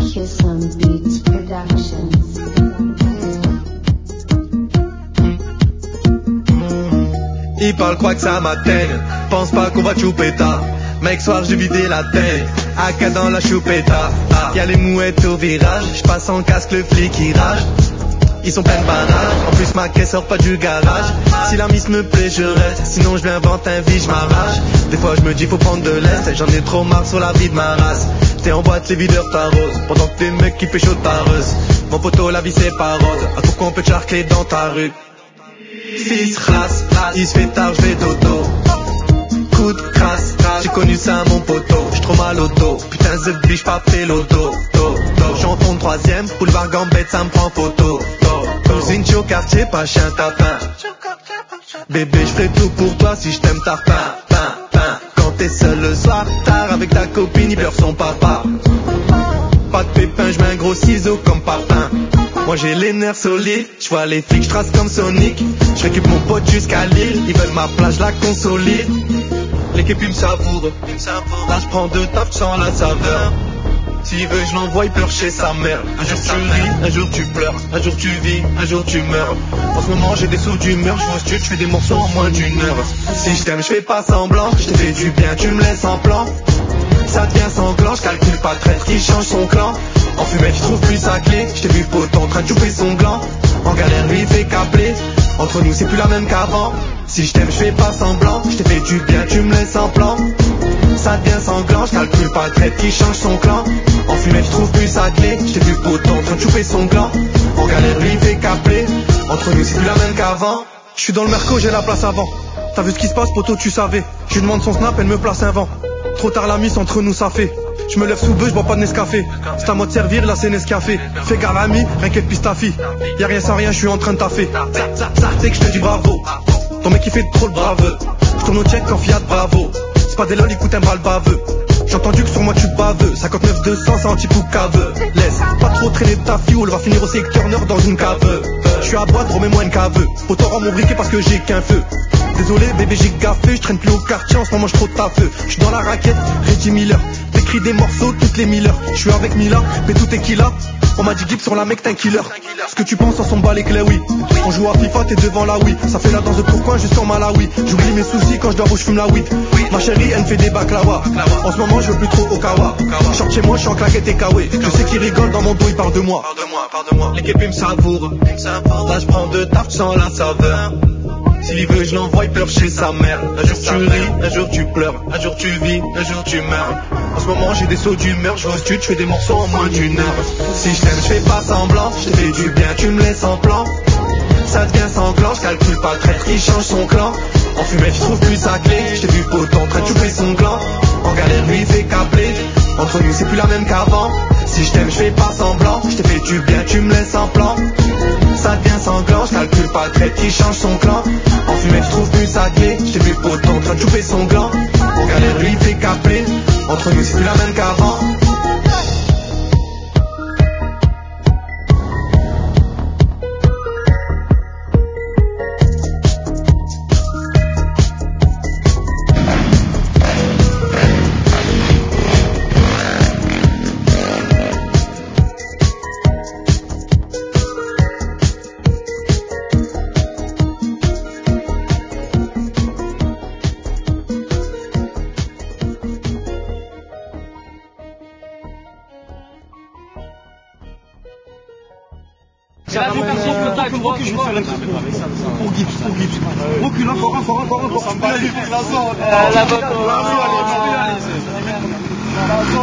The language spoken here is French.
Kisum Beats Productions. Ils parlent quoi que ça m'atteigne. Pense pas qu'on va chouper tard. Mec, soir j'ai vidé la tête. AK dans la choupetta. Y'a les mouettes au virage. J'passe en casque, le flic il rage. Ils sont pleins de barrages. En plus ma caisse sort pas du garage. Si la miss me plaît je reste. Sinon je lui invente un vie, je m'arrache. Des fois je me dis faut prendre de l'est. J'en ai trop marre sur la vie de ma race. T'es en boîte, les videurs t'arrosent. Pendant que t'es mecs qui pécho t'arrosent. Mon poteau la vie c'est pas rose. À coup qu'on peut te charcler dans ta rue. Fils race, il se fait tard, je vais dodo. Coup de crasse, j'ai connu ça mon poteau. J'suis trop mal au dos, putain the bitch pas fait l'auto. J'suis en fond de troisième, boulevard Gambette ça me prend photo. Cousine au quartier, pas chien tapin. Bébé j'ferai tout pour toi si j't'aime tarpin. Quand t'es seul le soir, tard avec ta copine, il pleure son papa. Pas de pépin, j'mets un gros ciseau comme papin. Moi j'ai les nerfs solides, j'vois les flics, j'trace comme Sonic. J'récup mon pote jusqu'à Lille, ils veulent ma place, j'la consolide. L'équipe il me savoure, là j'prends deux tafs sans la saveur. S'il veut je l'envoie, il pleure chez sa mère. Un jour tu ris, un jour tu pleures, un jour tu vis, un jour tu meurs. En ce moment j'ai des sauts d'humeur, je vois je fais des morceaux en moins d'une heure. Si je t'aime je fais pas semblant, je te fais du bien, tu me laisses en plan. Ça devient sanglant, je calcule pas traître qui change son clan. En fumette il trouve plus sa clé. Je t'ai vu pote en train de choper son gland. En galère lui il fait câbler. Entre nous c'est plus la même qu'avant. Si je t'aime je fais pas semblant. Je t'ai fait du bien tu me laisses en plan. Ça devient sanglant, je calcule pas traître qui change son clan. En fumette il trouve plus sa clé. Je t'ai vu pote en train de choper son gland. En galère lui il fait câbler. Entre nous c'est plus la même qu'avant. Je suis dans le merco, j'ai la place avant. T'as vu ce qui se passe poto tu savais. Je lui demande son snap, elle me place un vent. Trop tard la mise entre nous ça fait. Je me lève sous bœuf, je bois pas de Nescafé. C'est à moi de servir, là c'est Nescafé. Fais gaffe ami, rien qu'elle pisse ta fille. Y'a rien sans rien, je suis en train de taffer. C'est que je te dis bravo. Ton mec il fait trop le braveux. Je tourne au check quand Fiat bravo. C'est pas des lol, écoute un bras le baveux. J'ai entendu que sur moi tu baveux. 59 200 c'est anti-pou caveux. Laisse pas trop traîner de ta fille ou elle va finir au secteur nord dans une cave. Je suis à boîte, remets-moi une cave. Autant rend mon briquet parce que j'ai qu'un feu. Désolé bébé j'ai gaffé, je traîne plus au quartier en ce moment je trop de ta feu. Je suis dans la raquette, Reggie Miller. T'écris des morceaux toutes les 1000 heures. Je suis avec Mila, mais tout est qui là. On m'a dit Gibbs sur la mec t'es un killer. Ce que tu penses on s'en bat les clés oui. On joue à FIFA t'es devant la Wii. Ça fait la danse de pourquoi jusqu'en Malawi. J'oublie mes soucis quand je dors où je fume la weed. Ma chérie elle me fait des baklawa. En ce moment je veux plus trop au kawa. Short chez moi je suis en claquette et kawé. Je sais qu'il rigole dans mon dos il parle de moi. L'équipe il me savoure. Là je prends deux tafs sans la saveur. S'il veut je l'envoie, il pleure chez sa mère. Un jour tu ris, un jour tu pleures, un jour tu vis, un jour tu meurs. En ce moment j'ai des sauts d'humeur, je vais au studio, je fais des morceaux en moins d'une heure. Si je t'aime je fais pas semblant, je te fais du bien, tu me laisses en plan. Ça devient sanglant, je calcule pas traître, il change son clan. En fumette il trouve plus sa clé, je t'ai vu pote en train de choper son gland. En galère lui il fait câbler, entre nous c'est plus la même qu'avant. Si je t'aime je fais pas semblant, je te fais du bien, tu me laisses en plan. Ça devient sanglant, je calcule pas traître, qui change son clan. En fumette je trouve plus sa clé, je t'ai vu pote en train de choper son gland. En galère lui il fait câbler, entre nous c'est plus la même qu'avant. Recule encore. La